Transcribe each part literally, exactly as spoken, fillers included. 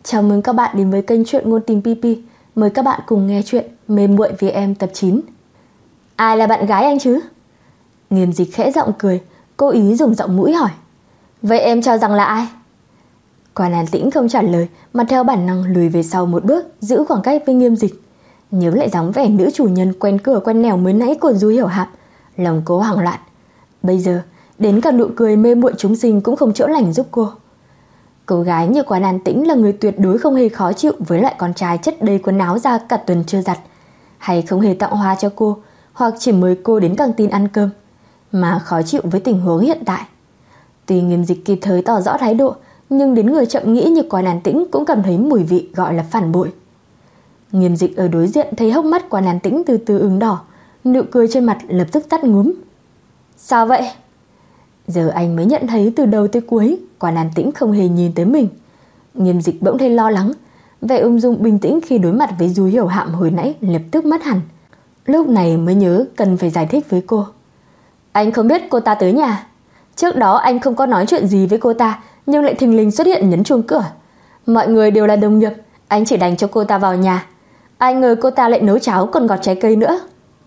Chào mừng các bạn đến với kênh truyện ngôn tình pê pê. Mời các bạn cùng nghe chuyện Mê muội vì em tập chín. Ai là bạn gái anh chứ? Nghiêm Dịch khẽ giọng cười, cố ý dùng giọng mũi hỏi. Vậy em cho rằng là ai? Quan An Tĩnh không trả lời mà theo bản năng lùi về sau một bước, giữ khoảng cách với Nghiêm Dịch. Nhớ lại dáng vẻ nữ chủ nhân quen cửa quen nẻo mới nãy của Du Hiểu Hạp, lòng cô hoảng loạn. Bây giờ đến cả nụ cười mê muội chúng sinh cũng không chữa lành giúp cô. Cô gái như Quan An Tĩnh là người tuyệt đối không hề khó chịu với loại con trai chất đầy quần áo ra cả tuần chưa giặt, hay không hề tặng hoa cho cô, hoặc chỉ mời cô đến căng tin ăn cơm, mà khó chịu với tình huống hiện tại. Tuy Nghiêm Dịch kịp thời tỏ rõ thái độ, nhưng đến người chậm nghĩ như Quan An Tĩnh cũng cảm thấy mùi vị gọi là phản bội. Nghiêm Dịch ở đối diện thấy hốc mắt Quan An Tĩnh từ từ ửng đỏ, nụ cười trên mặt lập tức tắt ngúm. Sao vậy? Giờ anh mới nhận thấy từ đầu tới cuối Quan An Tĩnh không hề nhìn tới mình. Nghiêm Dịch bỗng thấy lo lắng, vẻ ung dung bình tĩnh khi đối mặt với Du Hiểu Hạm hồi nãy lập tức mất hẳn. Lúc này mới nhớ cần phải giải thích với cô. Anh không biết cô ta tới nhà. Trước đó anh không có nói chuyện gì với cô ta, nhưng lại thình lình xuất hiện nhấn chuông cửa. Mọi người đều là đồng nghiệp, anh chỉ đành cho cô ta vào nhà. Ai ngờ cô ta lại nấu cháo còn gọt trái cây nữa.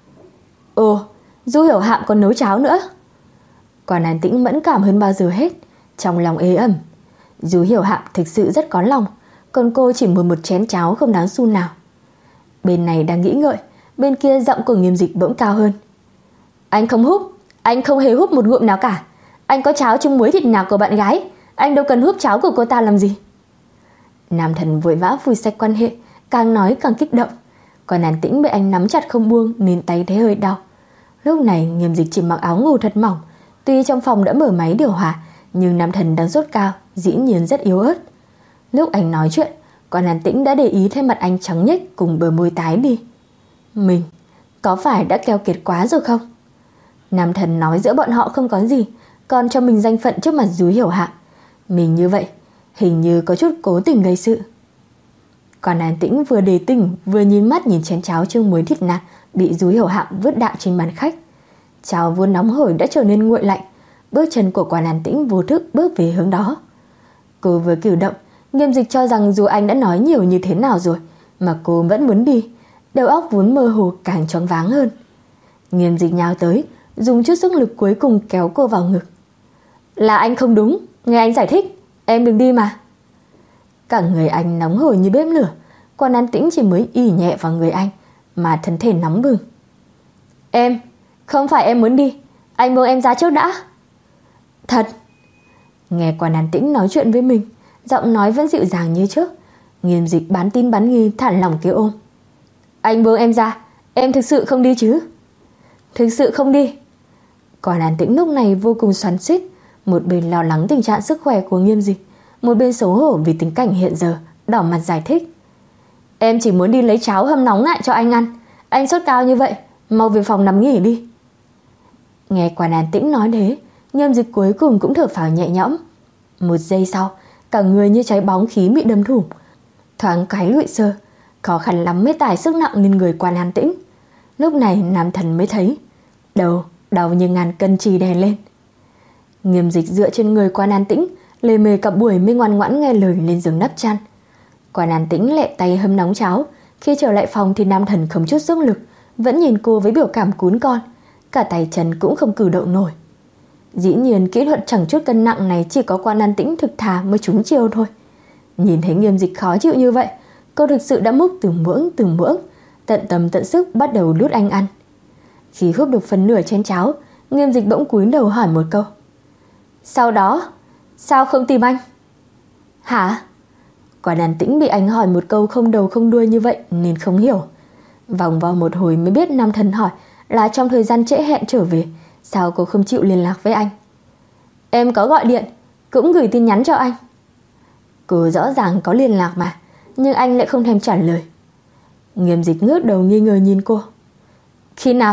Ồ, Du Hiểu Hạm còn nấu cháo nữa. Quan An Tĩnh mẫn cảm hơn bao giờ hết, trong lòng ê ẩm. Du Hiểu Hạm thực sự rất có lòng, còn cô chỉ mua một chén cháo không đáng xu nào. Bên này đang nghĩ ngợi, bên kia giọng của Nghiêm Dịch bỗng cao hơn. Anh không húp, anh không hề húp một ngụm nào cả. Anh có cháo chung muối thịt nạc của bạn gái, anh đâu cần húp cháo của cô ta làm gì. Nam thần vội vã phủi sạch quan hệ, càng nói càng kích động. Quan An Tĩnh bị anh nắm chặt không buông nên tay thấy hơi đau. Lúc này Nghiêm Dịch chỉ mặc áo ngủ thật mỏng. Tuy trong phòng đã mở máy điều hòa, nhưng nam thần đang sốt cao, dĩ nhiên rất yếu ớt. Lúc anh nói chuyện, Quan An Tĩnh đã để ý thấy mặt anh trắng nhếch cùng bờ môi tái đi. Mình, có phải đã keo kiệt quá rồi không? Nam thần nói giữa bọn họ không có gì, còn cho mình danh phận trước mặt Du Hiểu Hạm. Mình như vậy, hình như có chút cố tình gây sự. Quan An Tĩnh vừa đề tỉnh, vừa nhìn mắt nhìn chén cháo trưng muối thịt nạc bị Du Hiểu Hạm vứt đạm trên bàn khách. Cháo vốn nóng hổi đã trở nên nguội lạnh. Bước chân của Quan An Tĩnh vô thức bước về hướng đó. Cô vừa cử động, Nghiêm Dịch cho rằng dù anh đã nói nhiều như thế nào rồi mà cô vẫn muốn đi. Đầu óc vốn mơ hồ càng choáng váng hơn. Nghiêm Dịch nhào tới, dùng chút sức lực cuối cùng kéo cô vào ngực. Là anh không đúng, nghe anh giải thích, em đừng đi mà. Cả người anh nóng hổi như bếp lửa. Quan An Tĩnh chỉ mới ỉ nhẹ vào người anh mà thân thể nóng bừng. Em, không phải em muốn đi, anh buông em ra trước đã. Thật? Nghe Quan An Tĩnh nói chuyện với mình, giọng nói vẫn dịu dàng như trước. Nghiêm Dịch bán tin bán nghi thản lòng kêu ôm. Anh buông em ra, em thực sự không đi chứ? Thực sự không đi. Quan An Tĩnh lúc này vô cùng xoắn xuýt, một bên lo lắng tình trạng sức khỏe của Nghiêm Dịch, một bên xấu hổ vì tình cảnh hiện giờ, đỏ mặt giải thích. Em chỉ muốn đi lấy cháo hâm nóng lại cho anh ăn. Anh sốt cao như vậy, mau về phòng nằm nghỉ đi. Nghe Quan An Tĩnh nói thế, Nghiêm Dịch cuối cùng cũng thở phào nhẹ nhõm. Một giây sau, cả người như trái bóng khí bị đâm thủng, thoáng cái lụi sơ, khó khăn lắm mới tải sức nặng lên người Quan An Tĩnh. Lúc này nam thần mới thấy đầu đau như ngàn cân chì đè lên. Nghiêm Dịch dựa trên người Quan An Tĩnh, lề mề cả buổi mới ngoan ngoãn nghe lời lên giường đắp chăn. Quan An Tĩnh lẹ tay hâm nóng cháo. Khi trở lại phòng thì nam thần không chút sức lực, vẫn nhìn cô với biểu cảm cún con, cả tay chân cũng không cử động nổi. Dĩ nhiên kỹ thuật chẳng chút cân nặng này chỉ có Quan An Tĩnh thực thà mới trúng chiêu thôi. Nhìn thấy Nghiêm Dịch khó chịu như vậy, cô thực sự đã múc từng muỗng từng muỗng, tận tâm tận sức bắt đầu đút anh ăn. Khi húp được phần nửa chén cháo, Nghiêm Dịch bỗng cúi đầu hỏi một câu. Sau đó, sao không tìm anh? Hả? Quan An Tĩnh bị anh hỏi một câu không đầu không đuôi như vậy nên không hiểu. Vòng vo một hồi mới biết nam thần hỏi là trong thời gian trễ hẹn trở về, sao cô không chịu liên lạc với anh. Em có gọi điện, cũng gửi tin nhắn cho anh. Cô rõ ràng có liên lạc mà, nhưng anh lại không thèm trả lời. Nghiêm Dịch ngước đầu nghi ngờ nhìn cô. Khi nào?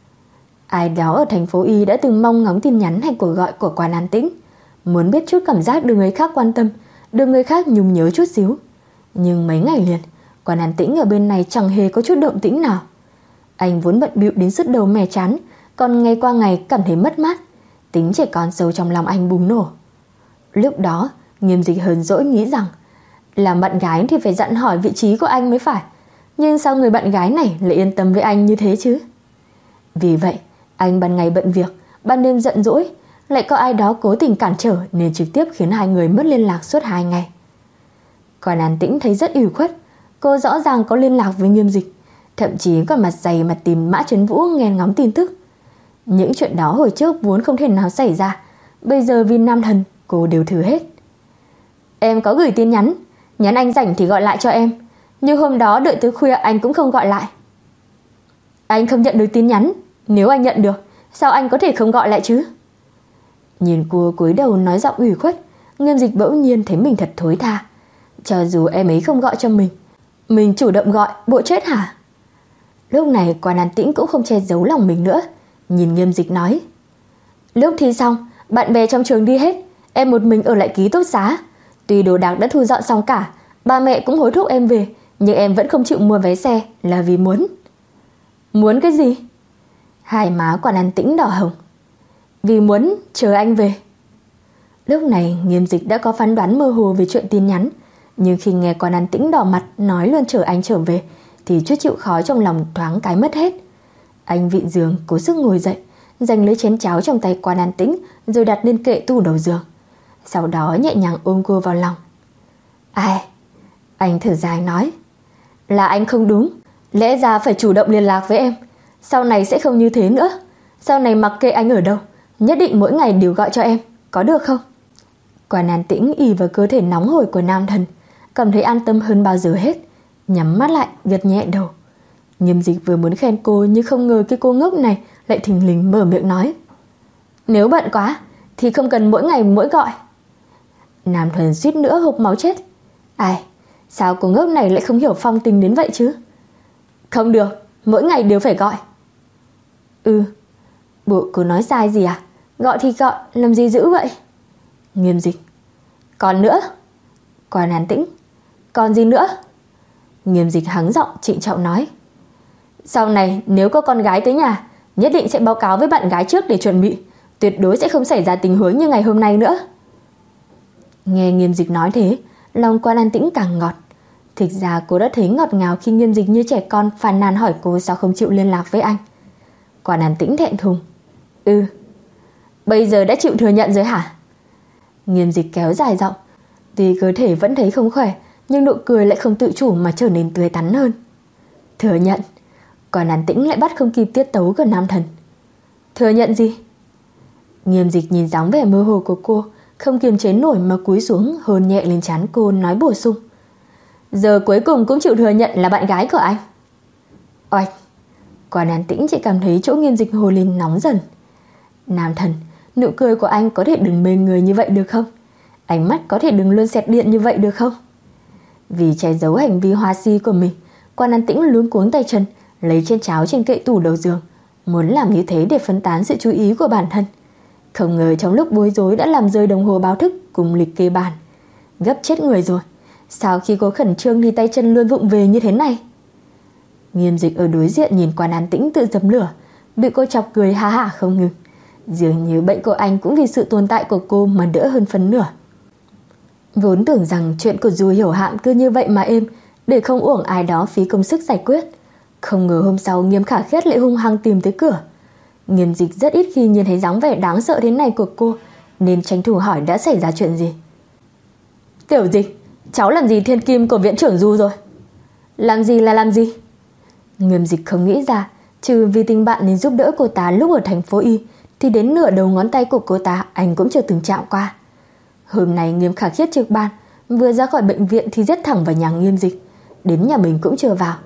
Ai đó ở thành phố Y đã từng mong ngóng tin nhắn hay cuộc gọi của Quan An Tĩnh, muốn biết chút cảm giác được người khác quan tâm, được người khác nhung nhớ chút xíu. Nhưng mấy ngày liền, Quan An Tĩnh ở bên này chẳng hề có chút động tĩnh nào. Anh vốn bận bịu đến sứt đầu mẻ chán, còn ngày qua ngày cảm thấy mất mát, tính trẻ con sâu trong lòng anh bùng nổ. Lúc đó Nghiêm Dịch hờn dỗi nghĩ rằng Làm bạn gái thì phải dặn hỏi vị trí của anh mới phải. Nhưng sao người bạn gái này lại yên tâm với anh như thế chứ? Vì vậy, anh ban ngày bận việc, ban đêm giận dỗi, lại có ai đó cố tình cản trở nên trực tiếp khiến hai người mất liên lạc suốt hai ngày. Còn An Tĩnh thấy rất ủy khuất. Cô rõ ràng có liên lạc với Nghiêm Dịch, thậm chí còn mặt dày mặt tìm Mã Trấn Vũ nghe ngóng tin tức. Những chuyện đó hồi trước vốn không thể nào xảy ra, bây giờ vì nam thần cô đều thử hết. Em có gửi tin nhắn, nhắn anh rảnh thì gọi lại cho em, nhưng hôm đó đợi tới khuya anh cũng không gọi lại. Anh không nhận được tin nhắn, nếu anh nhận được, sao anh có thể không gọi lại chứ? Nhìn cô cúi đầu nói giọng ủy khuất, Nghiêm Dịch bỗng nhiên thấy mình thật thối tha. Cho dù em ấy không gọi cho mình, mình chủ động gọi, bộ chết hả? Lúc này Quan An Tĩnh cũng không che giấu lòng mình nữa, nhìn Nghiêm Dịch nói: Lúc thi xong, bạn bè trong trường đi hết, em một mình ở lại ký túc xá. Tuy đồ đạc đã thu dọn xong cả, ba mẹ cũng hối thúc em về, nhưng em vẫn không chịu mua vé xe là vì muốn. Muốn cái gì? Hai má Quan An Tĩnh đỏ hồng. Vì muốn chờ anh về. Lúc này Nghiêm Dịch đã có phán đoán mơ hồ về chuyện tin nhắn, nhưng khi nghe Quan An Tĩnh đỏ mặt nói luôn chờ anh trở về thì chút chịu khó trong lòng thoáng cái mất hết. Anh vịn giường cố sức ngồi dậy, giành lấy chén cháo trong tay Quan An Tĩnh rồi đặt lên kệ tủ đầu giường. Sau đó nhẹ nhàng ôm cô vào lòng. Ai? Anh thở dài nói: Là anh không đúng, lẽ ra phải chủ động liên lạc với em. Sau này sẽ không như thế nữa. Sau này mặc kệ anh ở đâu, nhất định mỗi ngày đều gọi cho em, có được không? Quan An Tĩnh ì vào cơ thể nóng hổi của nam thần, cảm thấy an tâm hơn bao giờ hết, nhắm mắt lại gật nhẹ đầu. Nghiêm Dịch vừa muốn khen cô nhưng không ngờ cái cô ngốc này lại thình lình mở miệng nói: Nếu bận quá thì không cần mỗi ngày mỗi gọi. Nam thần suýt nữa hộc máu chết. Ai, sao cô ngốc này lại không hiểu phong tình đến vậy chứ? Không được, mỗi ngày đều phải gọi. Ừ, bộ cô nói sai gì à? Gọi thì gọi, làm gì dữ vậy? Nghiêm Dịch: Còn nữa. Quan An Tĩnh: Còn gì nữa? Nghiêm Dịch hắng giọng trịnh trọng nói: Sau này nếu có con gái tới nhà, nhất định sẽ báo cáo với bạn gái trước để chuẩn bị, tuyệt đối sẽ không xảy ra tình huống như ngày hôm nay nữa. Nghe Nghiêm Dịch nói thế, lòng Quan An Tĩnh càng ngọt. Thực ra cô đã thấy ngọt ngào khi Nghiêm Dịch như trẻ con phàn nàn hỏi cô sao không chịu liên lạc với anh. Quan An Tĩnh thẹn thùng: Ừ. Bây giờ đã chịu thừa nhận rồi hả? Nghiêm Dịch kéo dài giọng. Tuy cơ thể vẫn thấy không khỏe, nhưng nụ cười lại không tự chủ mà trở nên tươi tắn hơn. Thừa nhận? Quan An Tĩnh lại bắt không kịp tiết tấu của nam thần. Thừa nhận gì? Nghiêm Dịch nhìn dáng vẻ mơ hồ của cô, không kiềm chế nổi mà cúi xuống hôn nhẹ lên trán cô, nói bổ sung: Giờ cuối cùng cũng chịu thừa nhận là bạn gái của anh. Oạch! Quan An Tĩnh chỉ cảm thấy chỗ Nghiêm Dịch hồ lên nóng dần. Nam thần, nụ cười của anh có thể đừng mê người như vậy được không? Ánh mắt có thể đừng luôn xẹt điện như vậy được không? Vì che giấu hành vi hoa si của mình, Quan An Tĩnh luống cuống tay chân lấy chén cháo trên kệ tủ đầu giường, muốn làm như thế để phân tán sự chú ý của bản thân. Không ngờ trong lúc bối rối đã làm rơi đồng hồ báo thức cùng lịch kê bàn. Gấp chết người rồi, sao khi cô khẩn trương thì tay chân luôn vụng về như thế này? Nghiêm Dịch ở đối diện nhìn Quan An Tĩnh tự dập lửa, bị cô chọc cười ha hả không ngừng. Dường như bệnh của anh cũng vì sự tồn tại của cô mà đỡ hơn phần nửa. Vốn tưởng rằng chuyện của Du Hiểu Hạm cứ như vậy mà êm, để không uổng ai đó phí công sức giải quyết. Không ngờ hôm sau Nghiêm Khả Khiết lại hung hăng tìm tới cửa. Nghiêm Dịch rất ít khi nhìn thấy dáng vẻ đáng sợ thế này của cô, nên tranh thủ hỏi đã xảy ra chuyện gì. Tiểu Dịch, cháu làm gì thiên kim của viện trưởng Du rồi? Làm gì là làm gì? Nghiêm Dịch không nghĩ ra, trừ vì tình bạn nên giúp đỡ cô ta lúc ở thành phố Y, thì đến nửa đầu ngón tay của cô ta anh cũng chưa từng chạm qua. Hôm nay Nghiêm Khả Khiết trực ban, vừa ra khỏi bệnh viện thì giết thẳng vào nhà Nghiêm Dịch, đến nhà mình cũng chưa vào.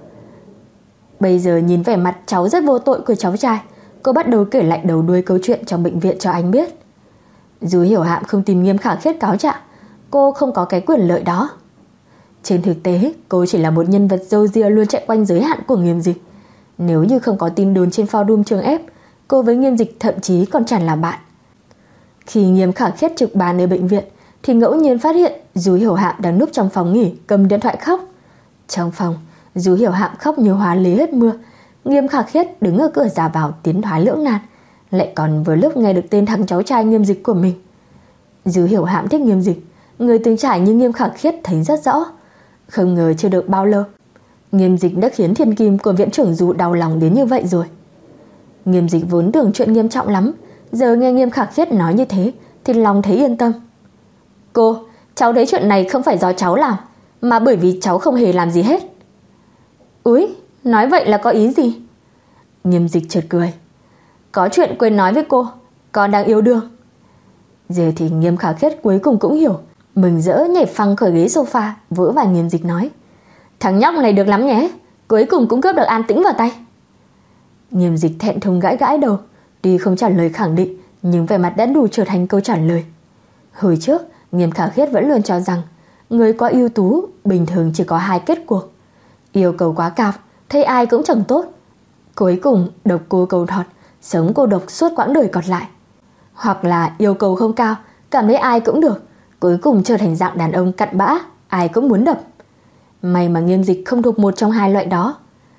Bây giờ nhìn vẻ mặt cháu rất vô tội của cháu trai, cô bắt đầu kể lại đầu đuôi câu chuyện trong bệnh viện cho anh biết. Dù Hiểu Hạm không tìm Nghiêm Khả Khiết cáo trạng, cô không có cái quyền lợi đó. Trên thực tế, cô chỉ là một nhân vật râu ria luôn chạy quanh giới hạn của Nghiêm Dịch. Nếu như không có tin đồn trên forum trường ép, cô với Nghiêm Dịch thậm chí còn chẳng là bạn. Khi Nghiêm Khả Khiết trực ban ở bệnh viện thì ngẫu nhiên phát hiện Du Hiểu Hạm đang núp trong phòng nghỉ cầm điện thoại khóc. Trong phòng, Du Hiểu Hạm khóc như hóa lế hết mưa. Nghiêm Khả Khiết đứng ở cửa ra vào tiến thoái lưỡng nan, lại còn vừa lúc nghe được tên thằng cháu trai Nghiêm Dịch của mình. Du Hiểu Hạm thích Nghiêm Dịch, người từng trải như Nghiêm Khả Khiết thấy rất rõ. Không ngờ chưa được bao lâu, Nghiêm Dịch đã khiến thiên kim của viện trưởng Du đau lòng đến như vậy rồi. Nghiêm Dịch vốn tưởng chuyện nghiêm trọng lắm, giờ nghe Nghiêm Khả Khiết nói như thế thì lòng thấy yên tâm. Cô, cháu thấy chuyện này không phải do cháu làm, mà bởi vì cháu không hề làm gì hết. Úi, nói vậy là có ý gì? Nghiêm Dịch chợt cười. Có chuyện quên nói với cô, con đang yêu đương. Giờ thì Nghiêm Khả Khiết cuối cùng cũng hiểu, mừng rỡ nhảy phăng khỏi ghế sofa, vỗ vai Nghiêm Dịch nói. Thằng nhóc này được lắm nhé, cuối cùng cũng cướp được An Tĩnh vào tay. Nghiêm Dịch thẹn thùng gãi gãi đầu, tuy không trả lời khẳng định, nhưng vẻ mặt đã đủ trở thành câu trả lời. Hồi trước, Nghiêm Khả Khiết vẫn luôn cho rằng người quá ưu tú bình thường chỉ có hai kết cuộc: yêu cầu quá cao, thấy ai cũng chẳng tốt, cuối cùng độc cô cầu thọt, sống cô độc suốt quãng đời còn lại. Hoặc là yêu cầu không cao, cảm thấy ai cũng được, cuối cùng trở thành dạng đàn ông cặn bã, ai cũng muốn đập. May mà Nghiêm Dịch không thuộc một trong hai loại đó.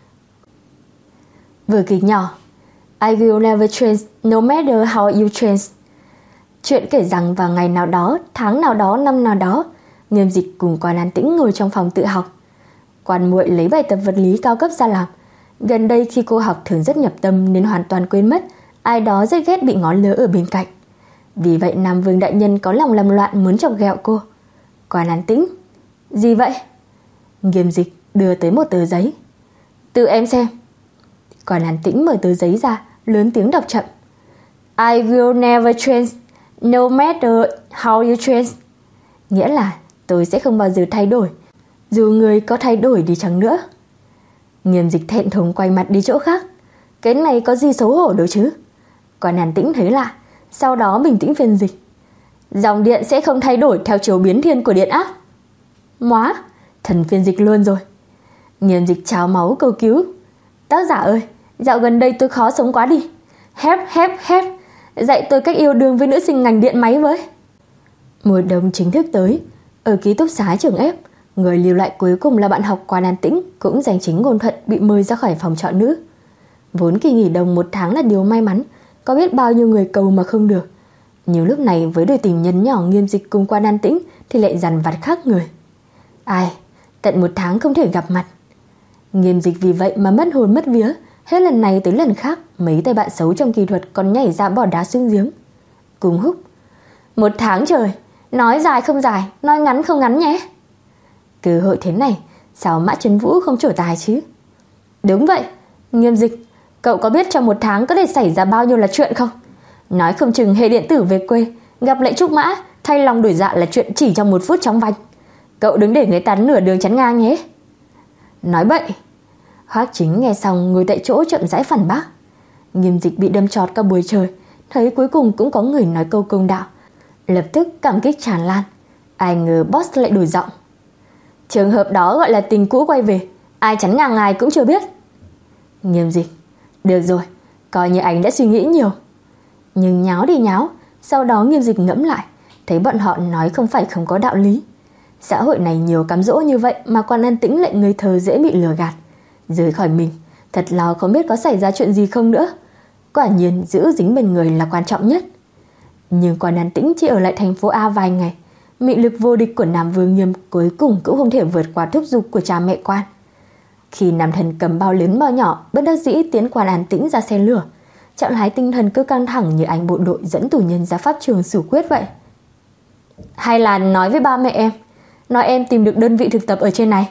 Vở kịch nhỏ I will never change no matter how you change. Chuyện kể rằng vào ngày nào đó, tháng nào đó, năm nào đó, Nghiêm Dịch cùng Quan An Tĩnh ngồi trong phòng tự học. Quan muội lấy bài tập vật lý cao cấp ra làm. Gần đây khi cô học thường rất nhập tâm nên hoàn toàn quên mất ai đó rất ghét bị ngó lơ ở bên cạnh. Vì vậy Nam Vương đại nhân có lòng làm loạn muốn chọc ghẹo cô. Quan An Tĩnh, gì vậy? Nghiêm Dịch đưa tới một tờ giấy. Tự em xem. Quan An Tĩnh mở tờ giấy ra, lớn tiếng đọc chậm. I will never change no matter how you change. Nghĩa là tôi sẽ không bao giờ thay đổi, dù người có thay đổi đi chăng nữa. Nghiêm Dịch thẹn thùng quay mặt đi chỗ khác. Cái này có gì xấu hổ đâu chứ? Quan An Tĩnh thấy lạ, sau đó bình tĩnh phiên dịch. Dòng điện sẽ không thay đổi theo chiều biến thiên của điện áp. Móa, thần phiên dịch luôn rồi. Nghiêm Dịch trào máu cầu cứu. Tác giả ơi, dạo gần đây tôi khó sống quá đi. Hép hép hép, dạy tôi cách yêu đương với nữ sinh ngành điện máy với. Mùa đông chính thức tới. Ở ký túc xá trường ép, người lưu lại cuối cùng là bạn học Quan An Tĩnh, cũng giành chính ngôn thuận bị mời ra khỏi phòng trọ nữ. Vốn kỳ nghỉ đông một tháng là điều may mắn, có biết bao nhiêu người cầu mà không được. Nhưng lúc này với đôi tình nhân nhỏ Nghiêm Dịch cùng Quan An Tĩnh thì lại dằn vặt khác người. Ai, tận một tháng không thể gặp mặt. Nghiêm Dịch vì vậy mà mất hồn mất vía. Hết lần này tới lần khác, mấy tay bạn xấu trong kỹ thuật còn nhảy ra bỏ đá xuống giếng. Cùng húc. Một tháng trời, nói dài không dài, nói ngắn không ngắn nhé. Cơ hội thế này, sao Mã Trấn Vũ không trổ tài chứ? Đúng vậy, Nghiêm Dịch, cậu có biết trong một tháng có thể xảy ra bao nhiêu là chuyện không? Nói không chừng hệ điện tử về quê, gặp lại Trúc Mã, thay lòng đổi dạ là chuyện chỉ trong một phút chóng vánh. Cậu đừng để người ta nửa đường chắn ngang nhé. Nói bậy. Hoắc Chính nghe xong ngồi tại chỗ chậm rãi phản bác. Nghiêm Dịch bị đâm chọt cả buổi trời, thấy cuối cùng cũng có người nói câu công đạo, lập tức cảm kích tràn lan. Ai ngờ boss lại đổi giọng. Trường hợp đó gọi là tình cũ quay về, ai chắn ngang ai cũng chưa biết. Nghiêm Dịch, được rồi, coi như anh đã suy nghĩ nhiều. Nhưng nháo đi nháo, sau đó Nghiêm Dịch ngẫm lại, thấy bọn họ nói không phải không có đạo lý. Xã hội này nhiều cám dỗ như vậy mà Quan An Tĩnh lại ngây thơ dễ bị lừa gạt. Rời khỏi mình, thật lo không biết có xảy ra chuyện gì không nữa. Quả nhiên giữ dính bên người là quan trọng nhất. Nhưng Quan An Tĩnh chỉ ở lại thành phố A vài ngày, mị lực vô địch của Nam Vương Nghiêm cuối cùng cũng không thể vượt qua thúc giục của cha mẹ Quan. Khi nam thần cầm bao lớn bao nhỏ bất đắc dĩ tiến Quan An Tĩnh ra xe lửa, trạng thái tinh thần cứ căng thẳng như anh bộ đội dẫn tù nhân ra pháp trường xử quyết vậy. Hay là nói với ba mẹ em, nói em tìm được đơn vị thực tập ở trên này.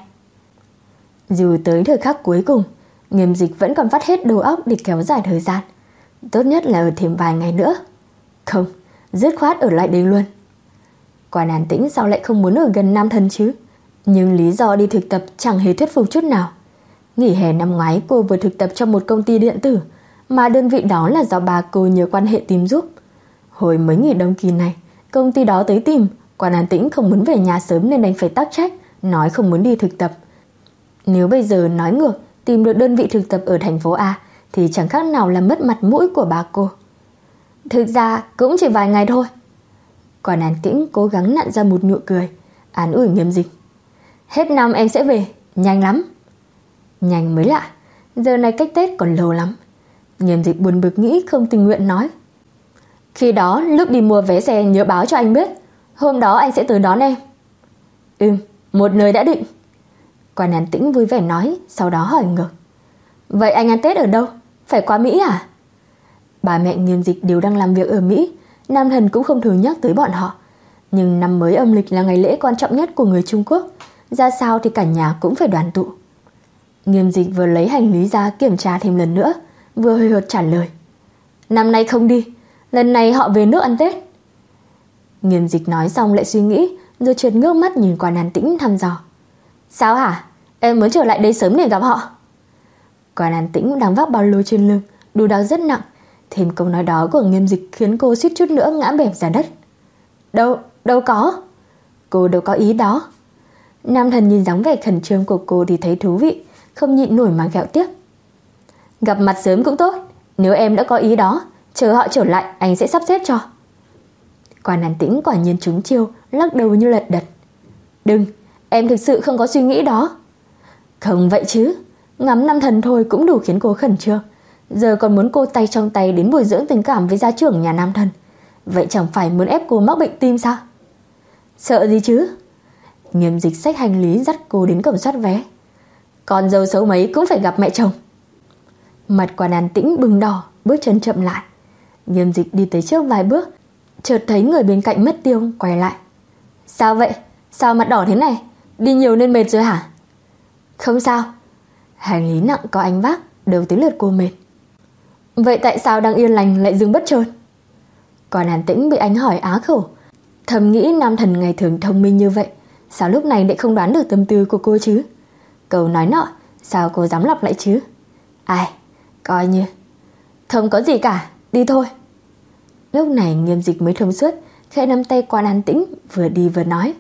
Dù tới thời khắc cuối cùng, Nghiêm Dịch vẫn còn vắt hết đầu óc để kéo dài thời gian. Tốt nhất là ở thêm vài ngày nữa. Không, dứt khoát ở lại đây luôn. Quan An Tĩnh sao lại không muốn ở gần nam thần chứ? Nhưng lý do đi thực tập chẳng hề thuyết phục chút nào. Nghỉ hè năm ngoái cô vừa thực tập trong một công ty điện tử, mà đơn vị đó là do bà cô nhờ quan hệ tìm giúp. Hồi mới nghỉ đông kỳ này, công ty đó tới tìm, Quan An Tĩnh không muốn về nhà sớm nên đành phải tắc trách, nói không muốn đi thực tập. Nếu bây giờ nói ngược tìm được đơn vị thực tập ở thành phố A thì chẳng khác nào là mất mặt mũi của bà cô. Thực ra cũng chỉ vài ngày thôi. Quan An Tĩnh cố gắng nặn ra một nụ cười, an ủi Nghiêm Dịch. Hết năm em sẽ về, nhanh lắm. Nhanh mới lạ, giờ này cách Tết còn lâu lắm. Nghiêm Dịch buồn bực nghĩ không tình nguyện nói. Khi đó lúc đi mua vé xe nhớ báo cho anh biết, hôm đó anh sẽ tới đón em. Ừm, một lời đã định. Quan An Tĩnh vui vẻ nói, sau đó hỏi ngược: Vậy anh ăn Tết ở đâu? Phải qua Mỹ à? Ba mẹ Nghiêm Dịch đều đang làm việc ở Mỹ, Nam Thần cũng không thường nhắc tới bọn họ. Nhưng năm mới âm lịch là ngày lễ quan trọng nhất của người Trung Quốc, ra sao thì cả nhà cũng phải đoàn tụ. Nghiêm Dịch vừa lấy hành lý ra kiểm tra thêm lần nữa, vừa hơi hợt trả lời: Năm nay không đi, lần này họ về nước ăn Tết. Nghiêm Dịch nói xong lại suy nghĩ, rồi chợt ngước mắt nhìn Quan An Tĩnh thăm dò: Sao hả? Em muốn trở lại đây sớm để gặp họ. Quan An Tĩnh đang vác bao lô trên lưng, đùi đau rất nặng. Thêm câu nói đó của Nghiêm Dịch khiến cô suýt chút nữa ngã bẹp ra đất. Đâu, đâu có. Cô đâu có ý đó. Nam Thần nhìn dáng vẻ khẩn trương của cô thì thấy thú vị, không nhịn nổi mà ghẹo tiếp: Gặp mặt sớm cũng tốt, nếu em đã có ý đó, chờ họ trở lại anh sẽ sắp xếp cho. Quan An Tĩnh quả nhiên trúng chiêu, lắc đầu như lật đật: Đừng, em thực sự không có suy nghĩ đó. Không vậy chứ, ngắm Nam Thần thôi cũng đủ khiến cô khẩn trương, giờ còn muốn cô tay trong tay đến bồi dưỡng tình cảm với gia trưởng nhà Nam Thần, vậy chẳng phải muốn ép cô mắc bệnh tim sao? Sợ gì chứ? Nghiêm Dịch xách hành lý dắt cô đến cổng soát vé. Con dâu xấu mấy cũng phải gặp mẹ chồng. Mặt Quan An Tĩnh bừng đỏ, bước chân chậm lại. Nghiêm Dịch đi tới trước vài bước, chợt thấy người bên cạnh mất tiêu, quay lại: Sao vậy? Sao mặt đỏ thế này? Đi nhiều nên mệt rồi hả? Không sao. Hành lý nặng có anh vác, đều tới lượt cô mệt. Vậy tại sao đang yên lành lại dừng bất chợt? Quan An Tĩnh bị anh hỏi á khẩu, thầm nghĩ Nam Thần ngày thường thông minh như vậy, sao lúc này lại không đoán được tâm tư của cô chứ? Câu nói nọ, sao cô dám lặp lại chứ? Ai, coi như không có gì cả, đi thôi. Lúc này Nghiêm Dịch mới thông suốt, khẽ nắm tay Quan An Tĩnh, vừa đi vừa nói: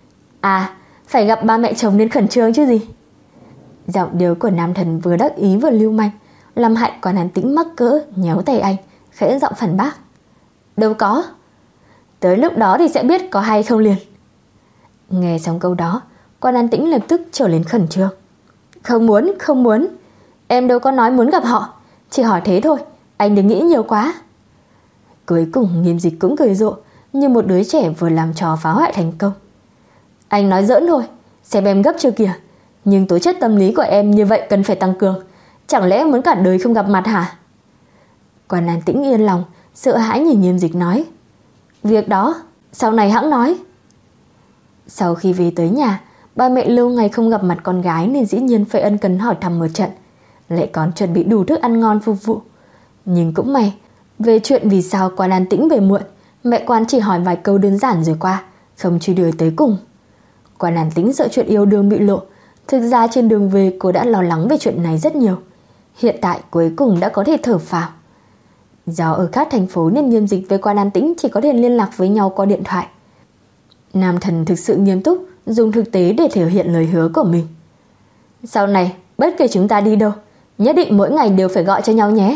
À, phải gặp ba mẹ chồng nên khẩn trương chứ gì. Giọng điệu của Nam Thần vừa đắc ý vừa lưu manh, làm hại Quan An Tĩnh mắc cỡ, nhéo tay anh, khẽ giọng phản bác: Đâu có. Tới lúc đó thì sẽ biết có hay không liền. Nghe xong câu đó, Quan An Tĩnh lập tức trở lên khẩn trương: Không muốn, không muốn. Em đâu có nói muốn gặp họ, chỉ hỏi thế thôi, anh đừng nghĩ nhiều quá. Cuối cùng Nghiêm Dịch cũng cười rộ, như một đứa trẻ vừa làm trò phá hoại thành công. Anh nói giỡn thôi, xem em gấp chưa kìa. Nhưng tố chất tâm lý của em như vậy cần phải tăng cường. Chẳng lẽ muốn cả đời không gặp mặt hả? Quan An Tĩnh yên lòng, sợ hãi nhìn Nghiêm Dịch nói: Việc đó, sau này hẵng nói. Sau khi về tới nhà, ba mẹ lâu ngày không gặp mặt con gái nên dĩ nhiên phải ân cần hỏi thăm một trận, lại còn chuẩn bị đủ thức ăn ngon phục vụ. Nhưng cũng may, về chuyện vì sao Quan An Tĩnh về muộn, mẹ Quan chỉ hỏi vài câu đơn giản rồi qua, không truy đuổi tới cùng. Quan An Tĩnh sợ chuyện yêu đương bị lộ. Thực ra trên đường về cô đã lo lắng về chuyện này rất nhiều. Hiện tại cuối cùng đã có thể thở phào. Do ở khác thành phố nên Nghiêm Dịch với Quan An Tĩnh chỉ có thể liên lạc với nhau qua điện thoại. Nam Thần thực sự nghiêm túc, dùng thực tế để thể hiện lời hứa của mình. Sau này, bất kể chúng ta đi đâu, nhất định mỗi ngày đều phải gọi cho nhau nhé.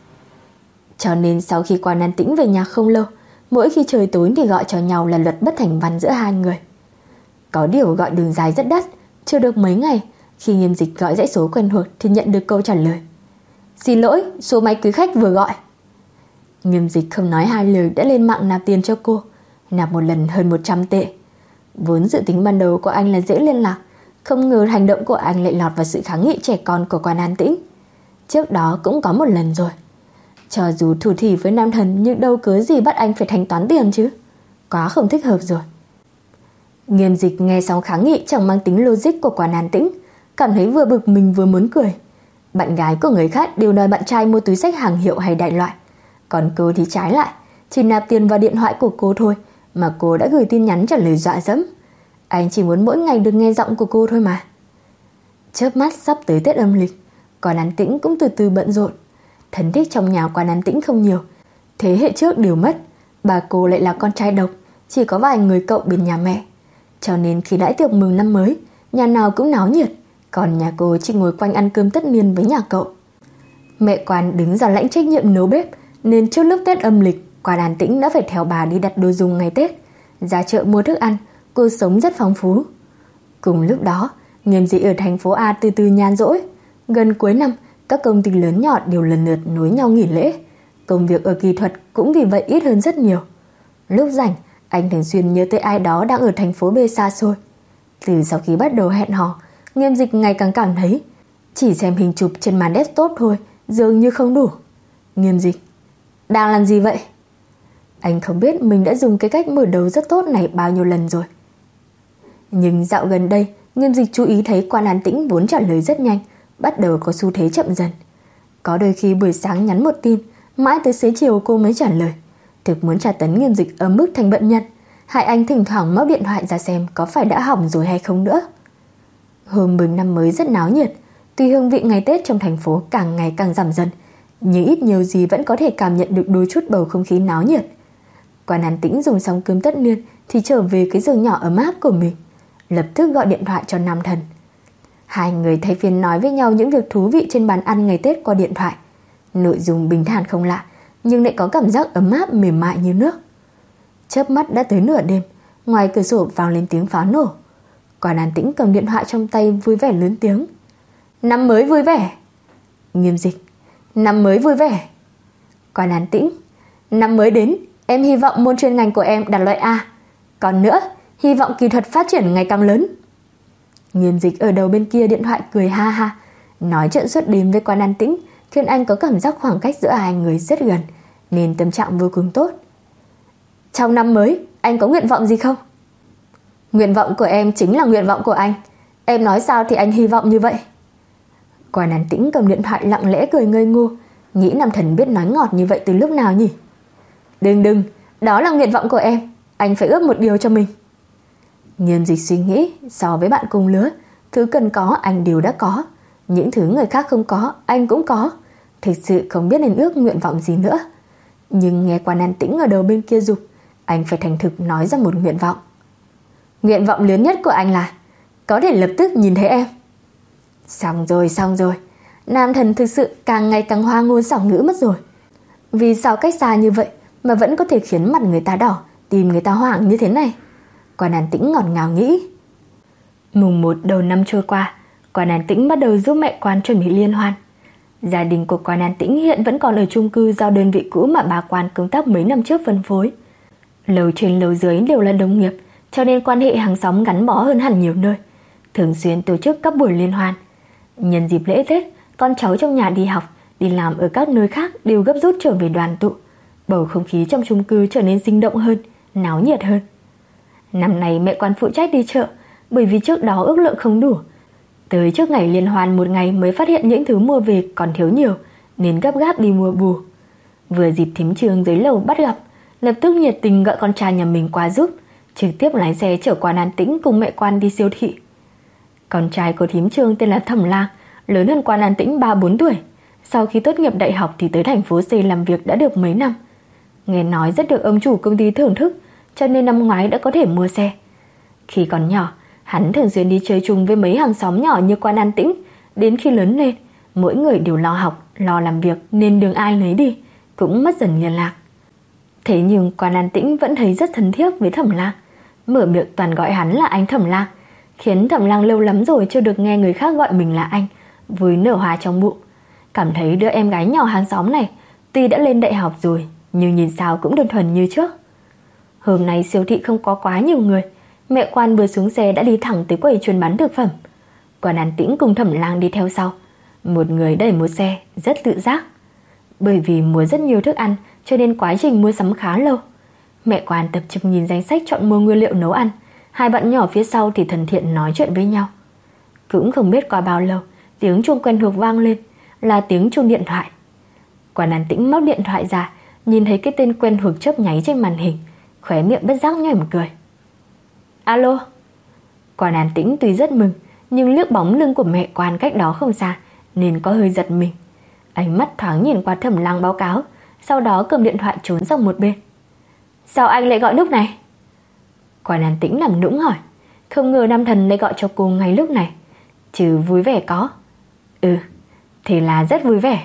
Cho nên sau khi Quan An Tĩnh về nhà không lâu, mỗi khi trời tối thì gọi cho nhau là luật bất thành văn giữa hai người. Có điều gọi đường dài rất đắt. Chưa được mấy ngày, khi Nghiêm Dịch gọi dãy số quen thuộc thì nhận được câu trả lời: Xin lỗi, số máy quý khách vừa gọi. Nghiêm Dịch không nói hai lời đã lên mạng nạp tiền cho cô, nạp một lần hơn một trăm tệ. Vốn dự tính ban đầu của anh là dễ liên lạc, không ngờ hành động của anh lại lọt vào sự kháng nghị trẻ con của Quan An Tĩnh. Trước đó cũng có một lần rồi. Cho dù thủ thỉ với Nam Thần nhưng đâu cớ gì bắt anh phải thanh toán tiền chứ. Quá không thích hợp rồi. Nghiêm Dịch nghe xong kháng nghị chẳng mang tính logic của Quan An Tĩnh, cảm thấy vừa bực mình vừa muốn cười. Bạn gái của người khác đều đòi bạn trai mua túi xách hàng hiệu hay đại loại, còn cô thì trái lại, chỉ nạp tiền vào điện thoại của cô thôi mà cô đã gửi tin nhắn trả lời dọa dẫm. Anh chỉ muốn mỗi ngày được nghe giọng của cô thôi mà. Chớp mắt sắp tới Tết âm lịch, Quan An Tĩnh cũng từ từ bận rộn. Thân thích trong nhà Quan An Tĩnh không nhiều, thế hệ trước đều mất, bà cô lại là con trai độc, chỉ có vài người cậu bên nhà mẹ. Cho nên khi đãi tiệc mừng năm mới, nhà nào cũng náo nhiệt, còn nhà cô chỉ ngồi quanh ăn cơm tất niên với nhà cậu. Mẹ Quan đứng ra lãnh trách nhiệm nấu bếp, nên trước lúc Tết âm lịch, Quan An Tĩnh đã phải theo bà đi đặt đồ dùng ngày Tết, ra chợ mua thức ăn, cuộc sống rất phong phú. Cùng lúc đó, Nghiêm Dịch ở thành phố A từ từ nhàn rỗi. Gần cuối năm, các công ty lớn nhỏ đều lần lượt nối nhau nghỉ lễ, công việc ở kỹ thuật cũng vì vậy ít hơn rất nhiều. Lúc rảnh, anh thường xuyên nhớ tới ai đó đang ở thành phố B xa xôi. Từ sau khi bắt đầu hẹn hò, Nghiêm Dịch ngày càng cảm thấy chỉ xem hình chụp trên màn desktop thôi dường như không đủ. Nghiêm Dịch, đang làm gì vậy? Anh không biết mình đã dùng cái cách mở đầu rất tốt này bao nhiêu lần rồi. Nhưng dạo gần đây, Nghiêm Dịch chú ý thấy Quan An Tĩnh vốn trả lời rất nhanh, bắt đầu có xu thế chậm dần. Có đôi khi buổi sáng nhắn một tin, mãi tới xế chiều cô mới trả lời. Thực muốn tra tấn Nghiêm Dịch ở mức thành bệnh nhân, hại anh thỉnh thoảng móc điện thoại ra xem có phải đã hỏng rồi hay không nữa. Hôm mừng năm mới rất náo nhiệt, tuy hương vị ngày Tết trong thành phố càng ngày càng giảm dần, nhưng ít nhiều gì vẫn có thể cảm nhận được đôi chút bầu không khí náo nhiệt. Quan An Tĩnh dùng xong cơm tất niên thì trở về cái giường nhỏ ấm áp của mình, lập tức gọi điện thoại cho Nam Thần. Hai người thay phiên nói với nhau những việc thú vị trên bàn ăn ngày Tết qua điện thoại. Nội dung bình thản không lạ, nhưng lại có cảm giác ấm áp mềm mại như nước. Chớp mắt đã tới nửa đêm, ngoài cửa sổ vang lên tiếng pháo nổ. Quan An Tĩnh cầm điện thoại trong tay vui vẻ lớn tiếng. Năm mới vui vẻ. Nghiêm Dịch, năm mới vui vẻ. Quan An Tĩnh, năm mới đến, em hy vọng môn chuyên ngành của em đạt loại A. Còn nữa, hy vọng kỹ thuật phát triển ngày càng lớn. Nghiêm Dịch ở đầu bên kia điện thoại cười ha ha, nói chuyện suốt đêm với Quan An Tĩnh khiến anh có cảm giác khoảng cách giữa hai người rất gần, nên tâm trạng vô cùng tốt. Trong năm mới, anh có nguyện vọng gì không? Nguyện vọng của em chính là nguyện vọng của anh. Em nói sao thì anh hy vọng như vậy. Quan An Tĩnh cầm điện thoại lặng lẽ cười ngây ngô, nghĩ Nam Thần biết nói ngọt như vậy từ lúc nào nhỉ? Đừng đừng, đó là nguyện vọng của em, anh phải ước một điều cho mình. Nghiêm Dịch suy nghĩ, so với bạn cùng lứa, thứ cần có anh đều đã có, những thứ người khác không có anh cũng có, thực sự không biết nên ước nguyện vọng gì nữa. Nhưng nghe Quan An Tĩnh ở đầu bên kia giục, anh phải thành thực nói ra một nguyện vọng. Nguyện vọng lớn nhất của anh là có thể lập tức nhìn thấy em. Xong rồi, xong rồi, Nam Thần thực sự càng ngày càng hoa ngôn xảo ngữ mất rồi. Vì sao cách xa như vậy mà vẫn có thể khiến mặt người ta đỏ, tim người ta hoảng như thế này? Quan An Tĩnh ngọt ngào nghĩ. Mùng một đầu năm trôi qua, Quan An Tĩnh bắt đầu giúp mẹ Quan chuẩn bị liên hoan. Gia đình của Quan An Tĩnh hiện vẫn còn ở chung cư do đơn vị cũ mà bà Quan công tác mấy năm trước phân phối. Lầu trên lầu dưới đều là đồng nghiệp, cho nên quan hệ hàng xóm gắn bó hơn hẳn nhiều nơi, thường xuyên tổ chức các buổi liên hoan. Nhân dịp lễ Tết, con cháu trong nhà đi học, đi làm ở các nơi khác đều gấp rút trở về đoàn tụ. Bầu không khí trong chung cư trở nên sinh động hơn, náo nhiệt hơn. Năm nay mẹ Quan phụ trách đi chợ, bởi vì trước đó ước lượng không đủ. Tới trước ngày liên hoan một ngày mới phát hiện những thứ mua về còn thiếu nhiều, nên gấp gáp đi mua bù. Vừa dịp thím Trường dưới lầu bắt gặp, lập tức nhiệt tình gọi con trai nhà mình qua giúp, trực tiếp lái xe chở Quan An Tĩnh cùng mẹ Quan đi siêu thị. Con trai của thím Trường tên là Thẩm Lang, lớn hơn Quan An Tĩnh ba bốn tuổi. Sau khi tốt nghiệp đại học thì tới thành phố C làm việc đã được mấy năm. Nghe nói rất được ông chủ công ty thưởng thức, cho nên năm ngoái đã có thể mua xe. Khi còn nhỏ, hắn thường xuyên đi chơi chung với mấy hàng xóm nhỏ như Quan An Tĩnh. Đến khi lớn lên, mỗi người đều lo học, lo làm việc nên đường ai nấy đi, cũng mất dần liên lạc. Thế nhưng Quan An Tĩnh vẫn thấy rất thân thiết với Thẩm Lang, mở miệng toàn gọi hắn là anh Thẩm Lang, khiến Thẩm Lang lâu lắm rồi chưa được nghe người khác gọi mình là anh, vui nở hoa trong bụng. Cảm thấy đứa em gái nhỏ hàng xóm này tuy đã lên đại học rồi, nhưng nhìn sao cũng đơn thuần như trước. Hôm nay siêu thị không có quá nhiều người, mẹ Quan vừa xuống xe đã đi thẳng tới quầy chuyên bán thực phẩm. Quan An Tĩnh cùng Thẩm Lang đi theo sau, một người đẩy một xe, rất tự giác. Bởi vì mua rất nhiều thức ăn cho nên quá trình mua sắm khá lâu. Mẹ Quan tập trung nhìn danh sách chọn mua nguyên liệu nấu ăn, hai bạn nhỏ phía sau thì thân thiện nói chuyện với nhau. Cũng không biết qua bao lâu, tiếng chuông quen thuộc vang lên, là tiếng chuông điện thoại. Quan An Tĩnh móc điện thoại ra, nhìn thấy cái tên quen thuộc chớp nháy trên màn hình, khóe miệng bất giác nhoẻn cười. Alo. Quan An Tĩnh tuy rất mừng, nhưng liếc bóng lưng của mẹ Quan cách đó không xa nên có hơi giật mình. Ánh mắt thoáng nhìn qua Thẩm Lang báo cáo, sau đó cầm điện thoại trốn sang một bên. Sao anh lại gọi lúc này? Quan An Tĩnh làm nũng hỏi, không ngờ Nam Thần lại gọi cho cô ngay lúc này. Chứ vui vẻ có. Ừ, thì là rất vui vẻ.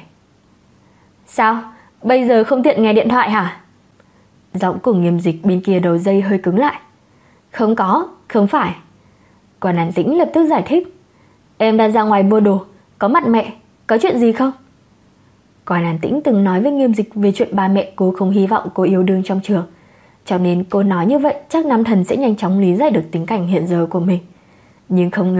Sao? Bây giờ không tiện nghe điện thoại hả? Giọng của Nghiêm Dịch bên kia đầu dây hơi cứng lại. Không có, không phải. Quan An Tĩnh lập tức giải thích. Em đang ra ngoài mua đồ, có mặt mẹ, có chuyện gì không? Quan An Tĩnh từng nói với Nghiêm Dịch về chuyện ba mẹ cô không hy vọng cô yêu đương trong trường, cho nên cô nói như vậy chắc Nam Thần sẽ nhanh chóng lý giải được tính cảnh hiện giờ của mình. Nhưng không ngờ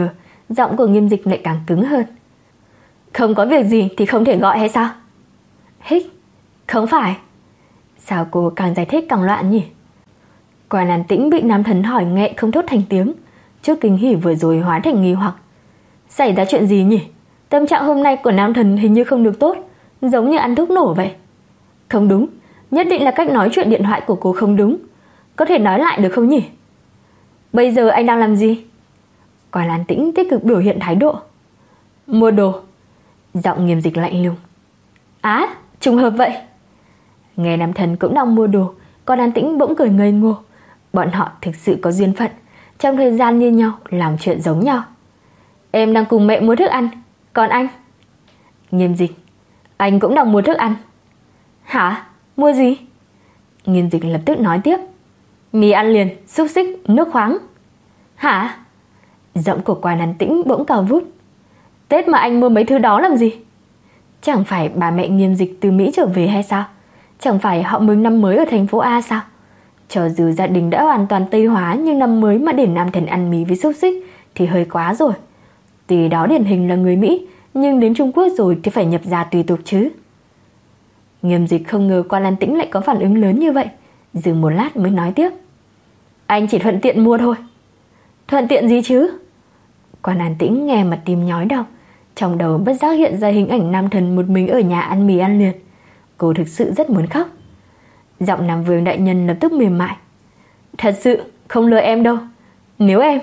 giọng của Nghiêm Dịch lại càng cứng hơn. Không có việc gì thì không thể gọi hay sao? Hích, không phải. Sao cô càng giải thích càng loạn nhỉ? Quan An Tĩnh bị Nam Thần hỏi nghẹn không thốt thành tiếng, trước kinh hỉ vừa rồi hóa thành nghi hoặc. Xảy ra chuyện gì nhỉ? Tâm trạng hôm nay của Nam Thần hình như không được tốt, giống như ăn thuốc nổ vậy. Không đúng, nhất định là cách nói chuyện điện thoại của cô không đúng. Có thể nói lại được không nhỉ? Bây giờ anh đang làm gì? Quan An Tĩnh tích cực biểu hiện thái độ. Mua đồ. Giọng Nghiêm Dịch lạnh lùng. Á, trùng hợp vậy. Nghe Nam Thần cũng đang mua đồ, Quan An Tĩnh bỗng cười ngây ngô. Bọn họ thực sự có duyên phận, trong thời gian như nhau, làm chuyện giống nhau. Em đang cùng mẹ mua thức ăn, còn anh? Nghiêm Dịch. Anh cũng đang mua thức ăn. Hả? Mua gì? Nghiêm Dịch lập tức nói tiếp. Mì ăn liền, xúc xích, nước khoáng. Hả? Giọng của Quan An Tĩnh bỗng cao vút. Tết mà anh mua mấy thứ đó làm gì? Chẳng phải bà mẹ Nghiêm Dịch từ Mỹ trở về hay sao? Chẳng phải họ mừng năm mới ở thành phố A sao? Cho dù gia đình đã hoàn toàn Tây hóa, nhưng năm mới mà để Nam Thần ăn mì với xúc xích thì hơi quá rồi. Tuy đó điển hình là người Mỹ, nhưng đến Trung Quốc rồi thì phải nhập gia tùy tục chứ. Nghiêm Dịch không ngờ Quan An Tĩnh lại có phản ứng lớn như vậy, dừng một lát mới nói tiếp. Anh chỉ thuận tiện mua thôi. Thuận tiện gì chứ? Quan An Tĩnh nghe mà tim nhói đau, trong đầu bất giác hiện ra hình ảnh Nam Thần một mình ở nhà ăn mì ăn liền. Cô thực sự rất muốn khóc. Giọng Nam Vương đại nhân lập tức mềm mại. Thật sự không lừa em đâu. Nếu em...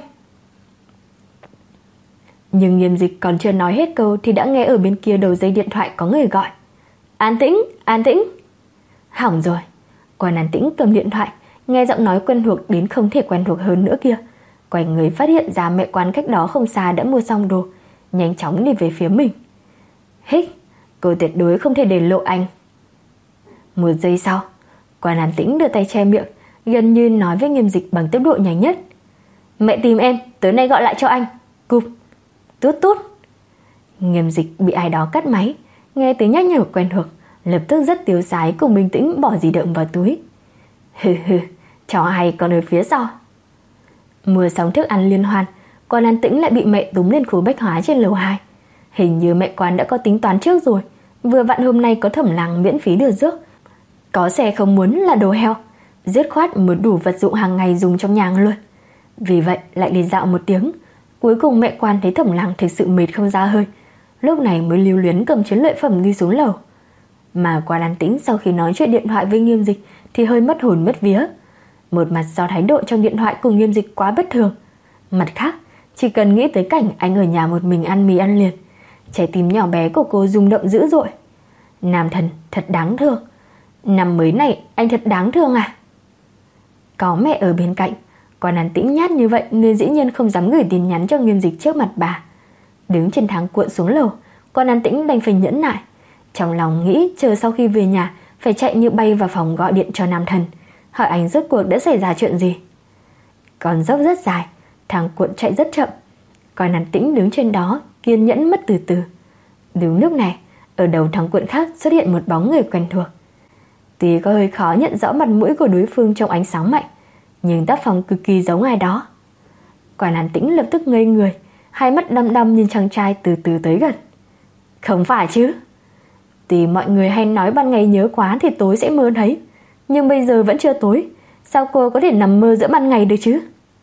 Nhưng Nghiêm Dịch còn chưa nói hết câu thì đã nghe ở bên kia đầu dây điện thoại có người gọi. An Tĩnh, An Tĩnh. Hỏng rồi. Quan An Tĩnh cầm điện thoại, nghe giọng nói quen thuộc đến không thể quen thuộc hơn nữa kia. Quay người phát hiện ra mẹ Quan cách đó không xa đã mua xong đồ, nhanh chóng đi về phía mình. Hích, cô tuyệt đối không thể để lộ anh. Một giây sau, Quan An Tĩnh đưa tay che miệng, gần như nói với Nghiêm Dịch bằng tốc độ nhanh nhất. Mẹ tìm em, tới nay gọi lại cho anh. Cụp. Tút tút. Nghiêm Dịch bị ai đó cắt máy, nghe tiếng nhắc nhở quen thuộc, lập tức rất tiếu sái cùng bình tĩnh bỏ di động vào túi. Hừ hừ, trò hay còn ở phía sau. Mua xong thức ăn liên hoan, Quan An Tĩnh lại bị mẹ túm lên khu bách hóa trên lầu hai. Hình như mẹ Quan đã có tính toán trước rồi, vừa vặn hôm nay có thẩm làng miễn phí đưa rước. Có xe không muốn là đồ heo, dứt khoát muốn đủ vật dụng hàng ngày dùng trong nhà luôn. Vì vậy lại đi dạo một tiếng. Cuối cùng mẹ Quan thấy thẩm làng thực sự mệt không ra hơi, lúc này mới lưu luyến cầm chiến lợi phẩm đi xuống lầu. Mà Quan An Tĩnh sau khi nói chuyện điện thoại với Nghiêm Dịch thì hơi mất hồn mất vía. Một mặt do thái độ trong điện thoại của Nghiêm Dịch quá bất thường, mặt khác chỉ cần nghĩ tới cảnh anh ở nhà một mình ăn mì ăn liền, trái tim nhỏ bé của cô rung động dữ dội. Nam Thần thật đáng thương. Năm mới này anh thật đáng thương à? Có mẹ ở bên cạnh, Quan An Tĩnh nhát như vậy nên dĩ nhiên không dám gửi tin nhắn cho Nghiêm Dịch trước mặt bà. Đứng trên thang cuộn xuống lầu, Quan An Tĩnh đành phải nhẫn nại. Trong lòng nghĩ chờ sau khi về nhà phải chạy như bay vào phòng gọi điện cho Nam Thần, hỏi anh rốt cuộc đã xảy ra chuyện gì. Còn dốc rất dài, thang cuộn chạy rất chậm. Quan An Tĩnh đứng trên đó kiên nhẫn mất từ từ. Đúng lúc này, ở đầu thang cuộn khác xuất hiện một bóng người quen thuộc. Tuy có hơi khó nhận rõ mặt mũi của đối phương trong ánh sáng mạnh, nhưng tác phong cực kỳ giống ai đó. Quan An Tĩnh lập tức ngây người, hai mắt đăm đăm nhìn chàng trai từ từ tới gần. Không phải chứ? Tuy mọi người hay nói ban ngày nhớ quá thì tối sẽ mơ thấy, nhưng bây giờ vẫn chưa tối, sao cô có thể nằm mơ giữa ban ngày được chứ?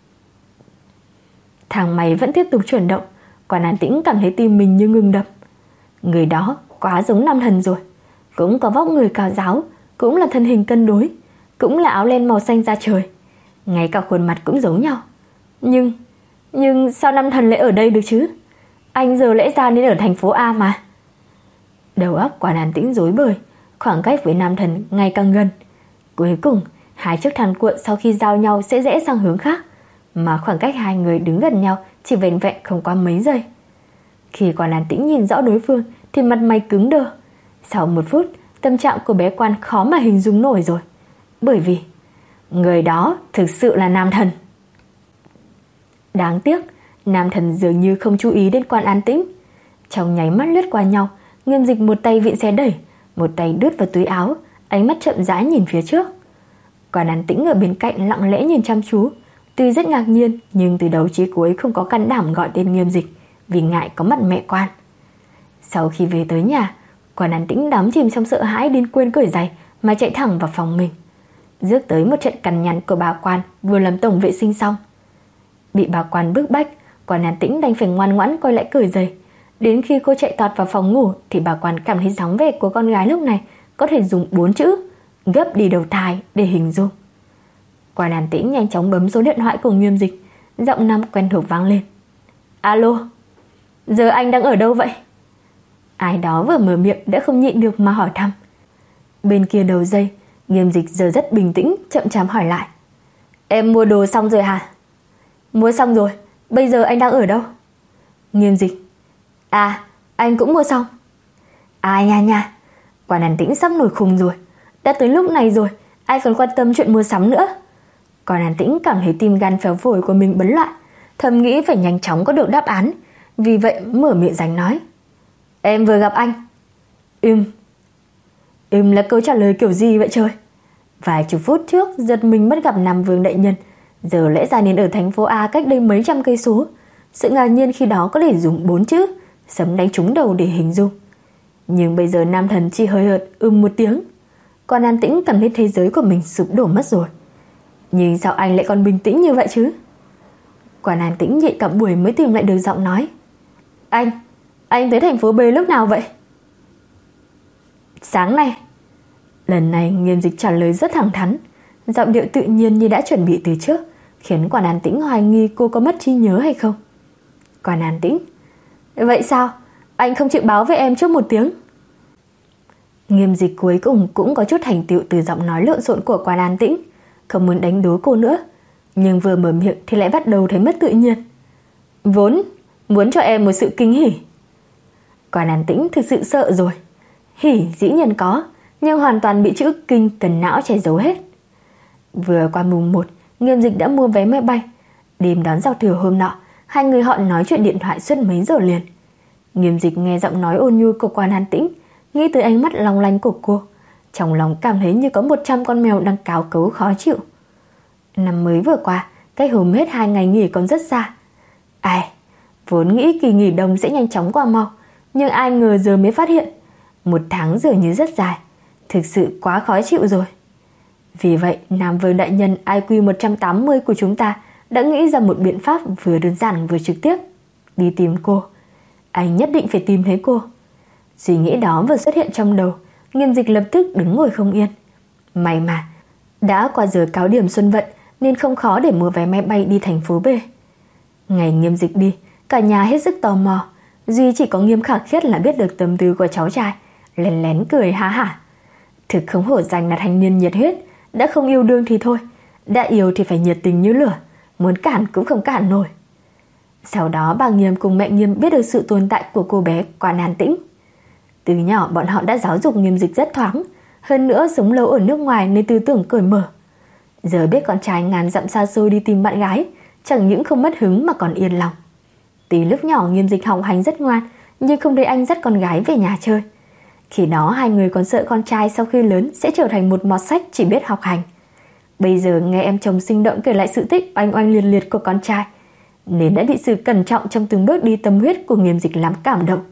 Thang máy vẫn tiếp tục chuyển động, Quan An Tĩnh cảm thấy tim mình như ngừng đập. Người đó quá giống Nam Thần rồi, cũng có vóc người cao ráo, cũng là thân hình cân đối, cũng là áo len màu xanh da trời, ngay cả khuôn mặt cũng giống nhau. Nhưng, nhưng sao Nam Thần lại ở đây được chứ? Anh giờ lẽ ra nên ở thành phố A mà. Đầu óc Quan An Tĩnh rối bời, khoảng cách với Nam Thần ngày càng gần. Cuối cùng, hai chiếc thang cuộn sau khi giao nhau sẽ rẽ sang hướng khác, mà khoảng cách hai người đứng gần nhau chỉ vẻn vẹn không quá mấy giây. Khi Quan An Tĩnh nhìn rõ đối phương thì mặt mày cứng đờ. Sau một phút, tâm trạng của bé Quan khó mà hình dung nổi rồi, bởi vì người đó thực sự là Nam Thần. Đáng tiếc, Nam Thần dường như không chú ý đến Quan An Tĩnh. Trong nháy mắt lướt qua nhau, Nghiêm Dịch một tay vịn xe đẩy, một tay đút vào túi áo, ánh mắt chậm rãi nhìn phía trước. Quan An Tĩnh ở bên cạnh lặng lẽ nhìn chăm chú, tuy rất ngạc nhiên nhưng từ đầu chí cuối không có can đảm gọi tên Nghiêm Dịch, vì ngại có mặt mẹ Quan. Sau khi về tới nhà, Quan An Tĩnh đắm chìm trong sợ hãi đến quên cởi giày mà chạy thẳng vào phòng mình, rước tới một trận cằn nhằn của bà Quan vừa làm tổng vệ sinh xong. Bị bà Quan bức bách, Quan An Tĩnh đành phải ngoan ngoãn quay lại cởi giày. Đến khi cô chạy tọt vào phòng ngủ thì bà Quan cảm thấy dáng vẻ của con gái lúc này có thể dùng bốn chữ gấp đi đầu thai để hình dung. Quan An Tĩnh nhanh chóng bấm số điện thoại của Nghiêm Dịch. Giọng nam quen thuộc vang lên. Alo, giờ anh đang ở đâu vậy? Ai đó vừa mở miệng đã không nhịn được mà hỏi thăm. Bên kia đầu dây, Nghiêm Dịch giờ rất bình tĩnh, chậm chạp hỏi lại. Em mua đồ xong rồi hả? Mua xong rồi, bây giờ anh đang ở đâu? Nghiêm Dịch. À, anh cũng mua xong. À nha nha, Quan An Tĩnh sắp nổi khùng rồi. Đã tới lúc này rồi, ai còn quan tâm chuyện mua sắm nữa. Quan An Tĩnh cảm thấy tim gan phèo phổi của mình bấn loạn, thầm nghĩ phải nhanh chóng có được đáp án. Vì vậy mở miệng rành nói. Em vừa gặp anh. Ừm. Ừm là câu trả lời kiểu gì vậy trời? Vài chục phút trước giật mình mất gặp Nam Vương đại nhân, giờ lẽ ra nên ở thành phố A cách đây mấy trăm cây số. Sự ngạc nhiên khi đó có thể dùng bốn chữ sấm đánh trúng đầu để hình dung. Nhưng bây giờ nam thần chỉ hơi hợt ừm một tiếng. Quan An Tĩnh cảm thấy thế giới của mình sụp đổ mất rồi. Nhưng sao anh lại còn bình tĩnh như vậy chứ? Quan An Tĩnh nhịn cả buổi mới tìm lại được giọng nói. Anh, anh tới thành phố B lúc nào vậy? Sáng nay. Lần này Nghiêm Dịch trả lời rất thẳng thắn, giọng điệu tự nhiên như đã chuẩn bị từ trước, khiến Quan An Tĩnh hoài nghi cô có mất trí nhớ hay không. Quan An Tĩnh. Vậy sao? Anh không chịu báo với em trước một tiếng? Nghiêm Dịch cuối cùng cũng có chút thành tựu từ giọng nói lộn xộn của Quan An Tĩnh, không muốn đánh đố cô nữa, nhưng vừa mở miệng thì lại bắt đầu thấy mất tự nhiên. Vốn muốn cho em một sự kinh hỉ. Quan An Tĩnh thực sự sợ rồi. Hỉ dĩ nhiên có, nhưng hoàn toàn bị chữ kinh cần não che giấu hết. Vừa qua mùng một, Nghiêm Dịch đã mua vé máy bay. Đêm đón giao thừa hôm nọ, hai người họ nói chuyện điện thoại suốt mấy giờ liền. Nghiêm Dịch nghe giọng nói ôn nhu của Quan An Tĩnh, nghĩ tới ánh mắt long lanh của cô, trong lòng cảm thấy như có một trăm con mèo đang cào cấu khó chịu. Năm mới vừa qua, cách hôm hết hai ngày nghỉ còn rất xa. Ai, vốn nghĩ kỳ nghỉ đông sẽ nhanh chóng qua mau, nhưng ai ngờ giờ mới phát hiện một tháng dường như rất dài, thực sự quá khó chịu rồi. Vì vậy, Nam Vương đại nhân I Q một trăm tám mươi của chúng ta đã nghĩ ra một biện pháp vừa đơn giản vừa trực tiếp. Đi tìm cô. Anh nhất định phải tìm thấy cô. Suy nghĩ đó vừa xuất hiện trong đầu, Nghiêm Dịch lập tức đứng ngồi không yên. May mà đã qua giờ cáo điểm xuân vận nên không khó để mua vé máy bay đi thành phố B. Ngày Nghiêm Dịch đi, cả nhà hết sức tò mò, duy chỉ có Nghiêm Khả Khiết là biết được tâm tư của cháu trai, lén lén cười há hả. Thực không hổ danh là thanh niên nhiệt huyết, đã không yêu đương thì thôi, đã yêu thì phải nhiệt tình như lửa, muốn cản cũng không cản nổi. Sau đó bà Nghiêm cùng mẹ Nghiêm biết được sự tồn tại của cô bé Quan An Tĩnh. Từ nhỏ bọn họ đã giáo dục Nghiêm Dịch rất thoáng, hơn nữa sống lâu ở nước ngoài nên tư tưởng cởi mở. Giờ biết con trai ngàn dặm xa xôi đi tìm bạn gái, chẳng những không mất hứng mà còn yên lòng. Từ lúc nhỏ Nghiêm Dịch học hành rất ngoan, nhưng không thấy anh dắt con gái về nhà chơi. Khi đó hai người còn sợ con trai sau khi lớn sẽ trở thành một mọt sách chỉ biết học hành. Bây giờ nghe em chồng sinh động kể lại sự tích oanh oanh liệt liệt của con trai, nên đã bị sự cẩn trọng trong từng bước đi tâm huyết của Nghiêm Dịch làm cảm động.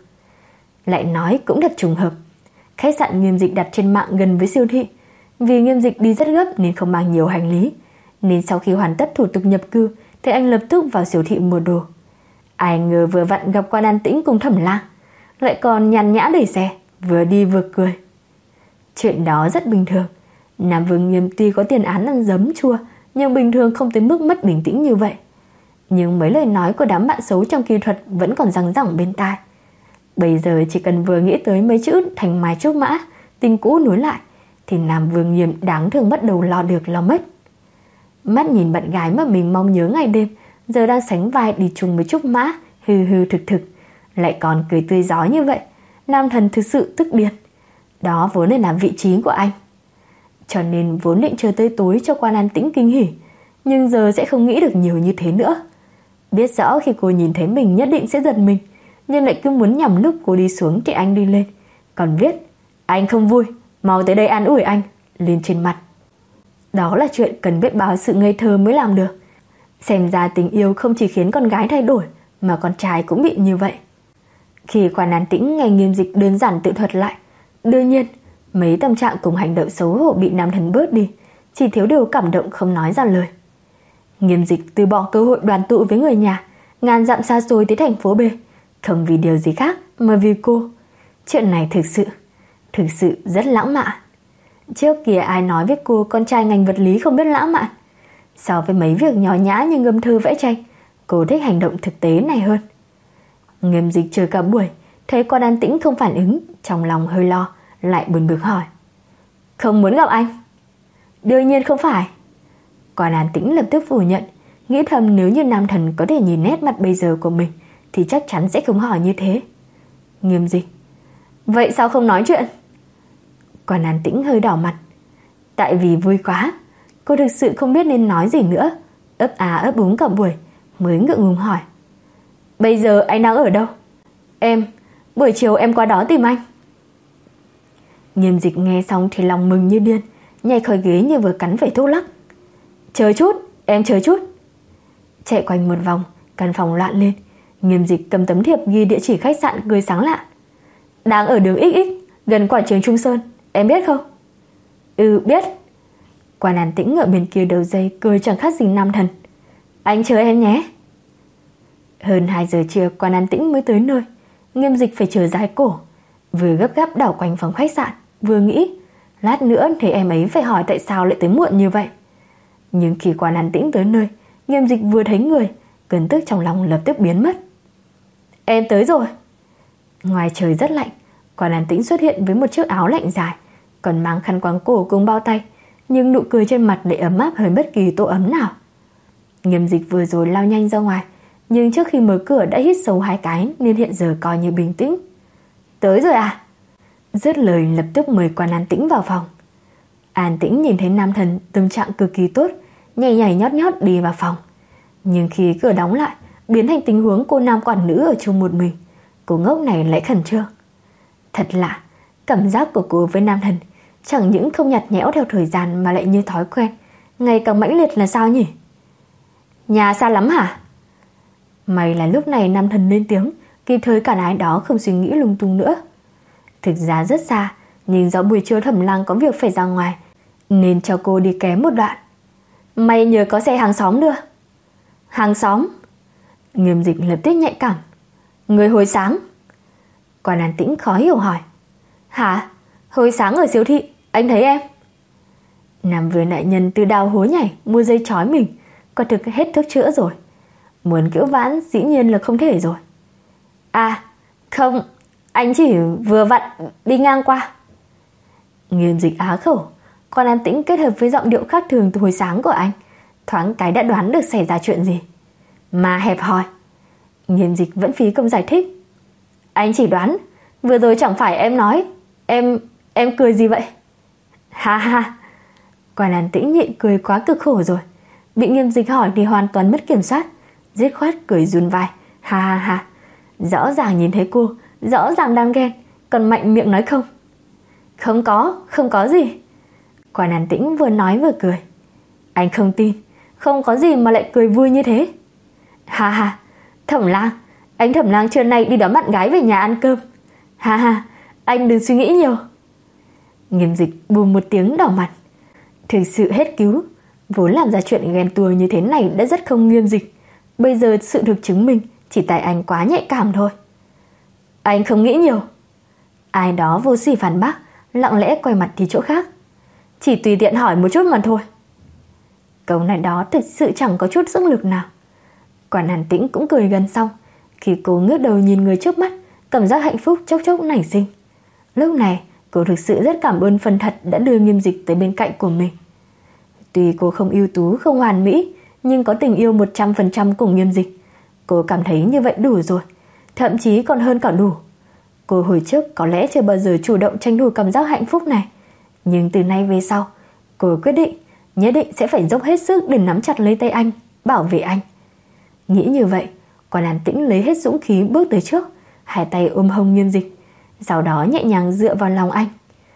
Lại nói cũng thật trùng hợp, khách sạn Nghiêm Dịch đặt trên mạng gần với siêu thị. Vì Nghiêm Dịch đi rất gấp nên không mang nhiều hành lý, nên sau khi hoàn tất thủ tục nhập cư thì anh lập tức vào siêu thị mua đồ. Ai ngờ vừa vặn gặp Quan An Tĩnh cùng Thẩm Lang, lại còn nhàn nhã đẩy xe, vừa đi vừa cười. Chuyện đó rất bình thường. Nam Vương Nghiêm tuy có tiền án ăn giấm chua, nhưng bình thường không tới mức mất bình tĩnh như vậy. Nhưng mấy lời nói của đám bạn xấu trong kỹ thuật vẫn còn răng rẳng bên tai. Bây giờ chỉ cần vừa nghĩ tới mấy chữ thành mai trúc mã, tình cũ nối lại, thì Nam Vương Nghiêm đáng thương bắt đầu lo được lo mất. Mắt nhìn bạn gái mà mình mong nhớ ngày đêm, giờ đang sánh vai đi chung với Trúc Mã, hư hư thực thực, lại còn cười tươi giói như vậy. Nam thần thực sự tức điên. Đó vốn là làm vị trí của anh. Cho nên vốn định chờ tới tối cho Quan An Tĩnh kinh hỉ, nhưng giờ sẽ không nghĩ được nhiều như thế nữa. Biết rõ khi cô nhìn thấy mình nhất định sẽ giật mình, nhưng lại cứ muốn nhằm lúc cô đi xuống thì anh đi lên, còn viết anh không vui, mau tới đây an ủi anh lên trên mặt. Đó là chuyện cần biết bao sự ngây thơ mới làm được. Xem ra tình yêu không chỉ khiến con gái thay đổi mà con trai cũng bị như vậy. Khi Quan An Tĩnh nghe Nghiêm Dịch đơn giản tự thuật lại, đương nhiên mấy tâm trạng cùng hành động xấu hổ bị nam thần bớt đi, chỉ thiếu điều cảm động không nói ra lời. Nghiêm Dịch từ bỏ cơ hội đoàn tụ với người nhà, ngàn dặm xa xôi tới thành phố B, không vì điều gì khác mà vì cô. Chuyện này thực sự, thực sự rất lãng mạn. Trước kia ai nói với cô con trai ngành vật lý không biết lãng mạn. So với mấy việc nhỏ nhã như ngâm thơ vẽ tranh, cô thích hành động thực tế này hơn. Nghiêm Dịch chờ cả buổi, thấy Quan An Tĩnh không phản ứng, trong lòng hơi lo, lại buồn bực hỏi: Không muốn gặp anh? Đương nhiên không phải. Quan An Tĩnh lập tức phủ nhận, nghĩ thầm nếu như nam thần có thể nhìn nét mặt bây giờ của mình thì chắc chắn sẽ không hỏi như thế. Nghiêm Dịch: Vậy sao không nói chuyện? Quan An Tĩnh hơi đỏ mặt. Tại vì vui quá, cô thực sự không biết nên nói gì nữa, ấp á ấp úng cả buổi mới ngượng ngùng hỏi: Bây giờ anh đang ở đâu? Em, buổi chiều em qua đó tìm anh. Nghiêm Dịch nghe xong thì lòng mừng như điên, nhảy khỏi ghế như vừa cắn phải thuốc lắc. Chờ chút, em chờ chút. Chạy quanh một vòng, căn phòng loạn lên. Nghiêm Dịch cầm tấm thiệp ghi địa chỉ khách sạn cười sáng lạ. Đang ở đường ích ích, gần quảng trường Trung Sơn, em biết không? Ừ, biết. Quan An Tĩnh ở bên kia đầu dây cười chẳng khác gì nam thần. Anh chờ em nhé. Hơn hai giờ trưa Quan An Tĩnh mới tới nơi. Nghiêm Dịch phải chờ dài cổ, vừa gấp gáp đảo quanh phòng khách sạn, vừa nghĩ lát nữa thì em ấy phải hỏi tại sao lại tới muộn như vậy. Nhưng khi Quan An Tĩnh tới nơi, Nghiêm Dịch vừa thấy người, cơn tức trong lòng lập tức biến mất. Em tới rồi. Ngoài trời rất lạnh, Quan An Tĩnh xuất hiện với một chiếc áo lạnh dài, còn mang khăn quàng cổ cùng bao tay, nhưng nụ cười trên mặt lại ấm áp hơn bất kỳ tổ ấm nào. Nghiêm Dịch vừa rồi lao nhanh ra ngoài, nhưng trước khi mở cửa đã hít sâu hai cái nên hiện giờ coi như bình tĩnh. Tới rồi à? Dứt lời lập tức mời Quan An Tĩnh vào phòng. An Tĩnh nhìn thấy nam thần tâm trạng cực kỳ tốt, nhảy nhảy nhót nhót đi vào phòng. Nhưng khi cửa đóng lại, biến thành tình huống cô nam quản nữ ở chung một mình, cô ngốc này lại khẩn trương. Thật lạ, cảm giác của cô với nam thần chẳng những không nhạt nhẽo theo thời gian mà lại như thói quen, ngày càng mãnh liệt là sao nhỉ? Nhà xa lắm hả? May là lúc này nam thần lên tiếng, kịp thời cản ai đó không suy nghĩ lung tung nữa. Thực ra rất xa, nhưng do buổi trưa Thẩm Lang có việc phải ra ngoài, nên cho cô đi kém một đoạn. May nhờ có xe hàng xóm đưa. Hàng xóm? Nghiêm Dịch lập tức nhạy cảm. Người hồi sáng? Quan An Tĩnh khó hiểu hỏi. Hả? Hồi sáng ở siêu thị, anh thấy em? Nam vừa đại nhân từ đào hối nhảy mua dây trói mình, quả thực hết thuốc chữa rồi. Muốn cứu vãn dĩ nhiên là không thể rồi. À, không, anh chỉ vừa vặn đi ngang qua. Nghiêm Dịch á khẩu. Quan An Tĩnh kết hợp với giọng điệu khác thường từ hồi sáng của anh, thoáng cái đã đoán được xảy ra chuyện gì. Mà hẹp hòi. Nghiêm Dịch vẫn phí công giải thích. Anh chỉ đoán, vừa rồi chẳng phải em nói, em, em cười gì vậy? Ha ha. Quan An Tĩnh nhịn cười quá cực khổ rồi, bị Nghiêm Dịch hỏi thì hoàn toàn mất kiểm soát, dứt khoát cười run vai. Ha ha ha. Rõ ràng nhìn thấy cô, rõ ràng đang ghen, còn mạnh miệng nói không. Không có, không có gì. Quan An Tĩnh vừa nói vừa cười. Anh không tin, không có gì mà lại cười vui như thế. Ha ha. Thẩm Lang, anh Thẩm Lang trưa nay đi đón bạn gái về nhà ăn cơm. Ha ha, anh đừng suy nghĩ nhiều. Nghiêm Dịch bùm một tiếng đỏ mặt. Thực sự hết cứu, vốn làm ra chuyện ghen tuông như thế này đã rất không Nghiêm Dịch. Bây giờ sự thực chứng minh chỉ tại anh quá nhạy cảm thôi. Anh không nghĩ nhiều. Ai đó vô sỉ phản bác, lặng lẽ quay mặt đi chỗ khác. Chỉ tùy tiện hỏi một chút mà thôi. Câu này đó thực sự chẳng có chút sức lực nào. Quan An Tĩnh cũng cười gần xong, khi cô ngước đầu nhìn người trước mắt, cảm giác hạnh phúc chốc chốc nảy sinh. Lúc này cô thực sự rất cảm ơn phần thật đã đưa Nghiêm Dịch tới bên cạnh của mình. Tuy cô không ưu tú, không hoàn mỹ, nhưng có tình yêu một trăm phần trăm cùng Nghiêm Dịch. Cô cảm thấy như vậy đủ rồi, thậm chí còn hơn cả đủ. Cô hồi trước có lẽ chưa bao giờ chủ động tranh thủ cảm giác hạnh phúc này, nhưng từ nay về sau, cô quyết định nhất định sẽ phải dốc hết sức để nắm chặt lấy tay anh, bảo vệ anh. Nghĩ như vậy, Quan An Tĩnh lấy hết dũng khí bước tới trước, hai tay ôm hông Nghiêm Dịch, sau đó nhẹ nhàng dựa vào lòng anh.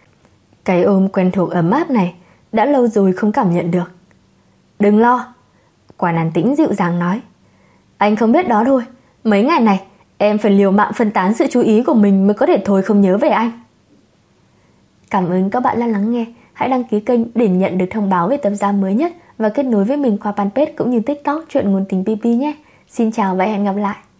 Cái ôm quen thuộc ấm áp này đã lâu rồi không cảm nhận được. Đừng lo, Quan An Tĩnh dịu dàng nói. Anh không biết đó thôi, Mấy ngày này, em phải liều mạng phân tán sự chú ý của mình mới có thể thôi không nhớ về anh. Cảm ơn các bạn đã lắng nghe. Hãy đăng ký kênh để nhận được thông báo về tập ra mới nhất và kết nối với mình qua fanpage cũng như TikTok Chuyện Ngôn Tình pê pê nhé. Xin chào và hẹn gặp lại.